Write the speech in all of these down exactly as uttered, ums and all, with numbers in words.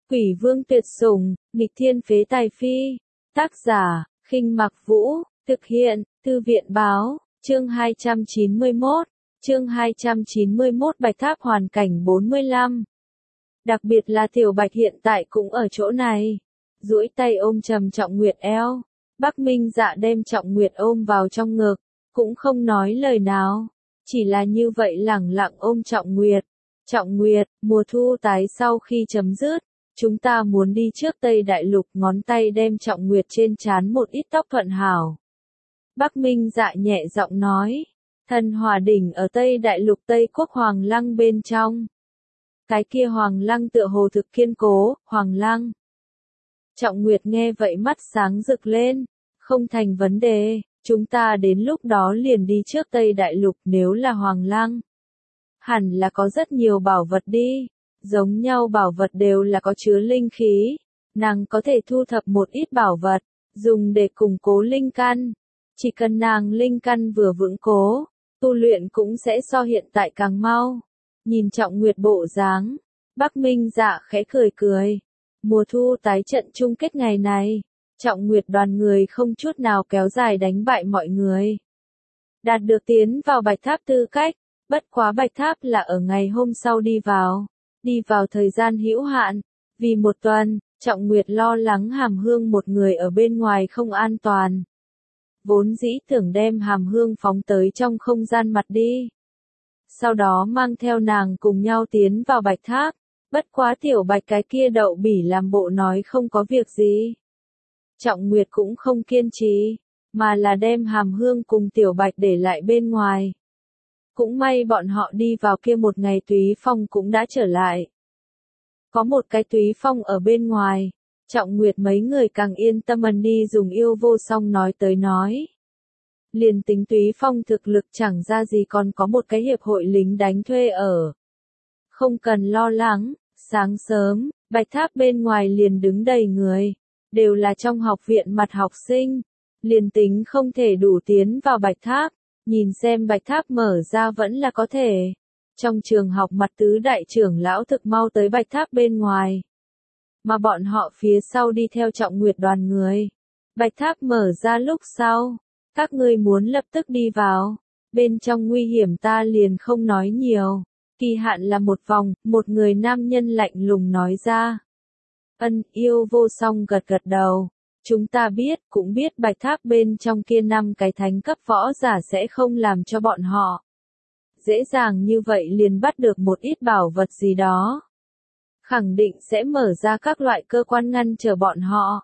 Quỷ vương tuyệt sủng, nghịch thiên phế tài phi. Tác giả, Khinh Mặc Vũ, thực hiện, Thư viện báo, chương hai trăm chín mươi mốt, chương hai trăm chín mươi mốt Bạch Tháp hoàn cảnh bốn mươi lăm. Đặc biệt là Tiểu Bạch hiện tại cũng ở chỗ này. Duỗi tay ôm trầm Trọng Nguyệt eo. Bắc Minh Dạ đem Trọng Nguyệt ôm vào trong ngực, cũng không nói lời nào, chỉ là như vậy lẳng lặng ôm Trọng Nguyệt. Trọng Nguyệt, mùa thu tái sau khi chấm dứt, chúng ta muốn đi trước Tây Đại Lục, ngón tay đem Trọng Nguyệt trên trán một ít tóc thuận hảo. Bắc Minh Dạ nhẹ giọng nói, Thần Hỏa đỉnh ở Tây Đại Lục Tây Quốc Hoàng Lăng bên trong. Cái kia Hoàng Lăng tựa hồ thực kiên cố, Hoàng Lăng. Trọng Nguyệt nghe vậy mắt sáng rực lên, không thành vấn đề, chúng ta đến lúc đó liền đi trước Tây Đại Lục. Nếu là Hoàng Lăng, hẳn là có rất nhiều bảo vật đi, giống nhau bảo vật đều là có chứa linh khí, nàng có thể thu thập một ít bảo vật, dùng để củng cố linh căn, chỉ cần nàng linh căn vừa vững cố, tu luyện cũng sẽ so hiện tại càng mau. Nhìn Trọng Nguyệt bộ dáng, Bắc Minh Dạ khẽ cười cười. Mùa thu tái trận chung kết ngày này, Trọng Nguyệt đoàn người không chút nào kéo dài đánh bại mọi người, đạt được tiến vào Bạch Tháp tư cách. Bất quá Bạch Tháp là ở ngày hôm sau đi vào, đi vào thời gian hữu hạn, vì một tuần, Trọng Nguyệt lo lắng Hàm Hương một người ở bên ngoài không an toàn. Vốn dĩ tưởng đem Hàm Hương phóng tới trong không gian mặt đi, sau đó mang theo nàng cùng nhau tiến vào Bạch Tháp. Bất quá Tiểu Bạch cái kia đậu bỉ làm bộ nói không có việc gì. Trọng Nguyệt cũng không kiên trì, mà là đem Hàm Hương cùng Tiểu Bạch để lại bên ngoài. Cũng may bọn họ đi vào kia một ngày Túy Phong cũng đã trở lại. Có một cái Túy Phong ở bên ngoài, Trọng Nguyệt mấy người càng yên tâm ẩn đi dùng yêu vô song nói tới nói. Liền tính Túy Phong thực lực chẳng ra gì, còn có một cái hiệp hội lính đánh thuê ở. Không cần lo lắng, sáng sớm, Bạch Tháp bên ngoài liền đứng đầy người, đều là trong học viện mặt học sinh. Liền tính không thể đủ tiến vào Bạch Tháp, nhìn xem Bạch Tháp mở ra vẫn là có thể. Trong trường học mặt tứ đại trưởng lão thực mau tới Bạch Tháp bên ngoài, mà bọn họ phía sau đi theo Trọng Nguyệt đoàn người. Bạch Tháp mở ra lúc sau, các ngươi muốn lập tức đi vào, bên trong nguy hiểm ta liền không nói nhiều. Kỳ hạn là một vòng, một người nam nhân lạnh lùng nói ra. Ân, yêu vô song gật gật đầu. Chúng ta biết, cũng biết Bạch Tháp bên trong kia năm cái thánh cấp võ giả sẽ không làm cho bọn họ dễ dàng như vậy liền bắt được một ít bảo vật gì đó. Khẳng định sẽ mở ra các loại cơ quan ngăn trở bọn họ.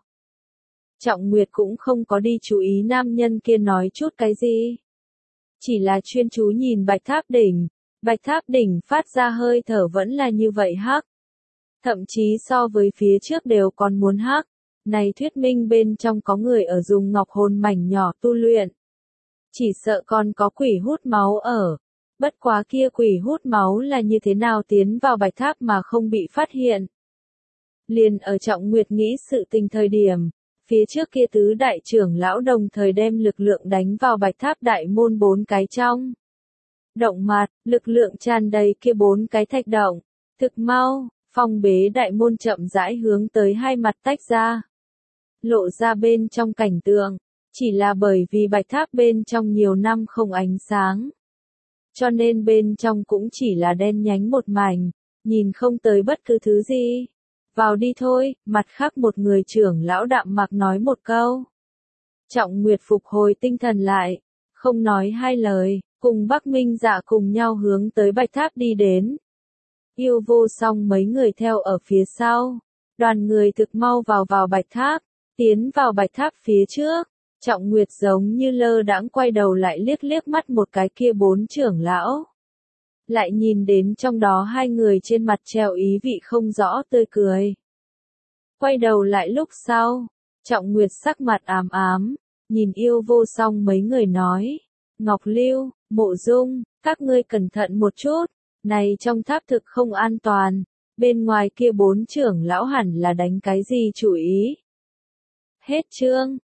Trọng Nguyệt cũng không có đi chú ý nam nhân kia nói chút cái gì, chỉ là chuyên chú nhìn Bạch Tháp đỉnh. Bạch Tháp đỉnh phát ra hơi thở vẫn là như vậy hắc. Thậm chí so với phía trước đều còn muốn hắc. Này thuyết minh bên trong có người ở dùng ngọc hồn mảnh nhỏ tu luyện. Chỉ sợ còn có quỷ hút máu ở. Bất quá kia quỷ hút máu là như thế nào tiến vào Bạch Tháp mà không bị phát hiện. Liền ở Trọng Nguyệt nghĩ sự tình thời điểm, phía trước kia tứ đại trưởng lão đồng thời đem lực lượng đánh vào Bạch Tháp đại môn bốn cái trong động mặt, lực lượng tràn đầy kia bốn cái thạch động. Thực mau, phong bế đại môn chậm rãi hướng tới hai mặt tách ra, lộ ra bên trong cảnh tượng. Chỉ là bởi vì Bạch Tháp bên trong nhiều năm không ánh sáng, cho nên bên trong cũng chỉ là đen nhánh một mảnh, nhìn không tới bất cứ thứ gì. Vào đi thôi, mặt khác một người trưởng lão đạm mạc nói một câu. Trọng Nguyệt phục hồi tinh thần lại, không nói hai lời, cùng Bắc Minh Dạ cùng nhau hướng tới Bạch Tháp đi đến. Yêu vô song mấy người theo ở phía sau. Đoàn người thực mau vào vào Bạch Tháp, tiến vào Bạch Tháp phía trước. Trọng Nguyệt giống như lơ đãng quay đầu lại liếc liếc mắt một cái kia bốn trưởng lão. Lại nhìn đến trong đó hai người trên mặt treo ý vị không rõ tươi cười. Quay đầu lại lúc sau, Trọng Nguyệt sắc mặt ám ám, nhìn yêu vô song mấy người nói. Ngọc Lưu, Mộ Dung, các ngươi cẩn thận một chút, này trong tháp thực không an toàn, bên ngoài kia bốn trưởng lão hẳn là đánh cái gì chủ ý. Hết chương.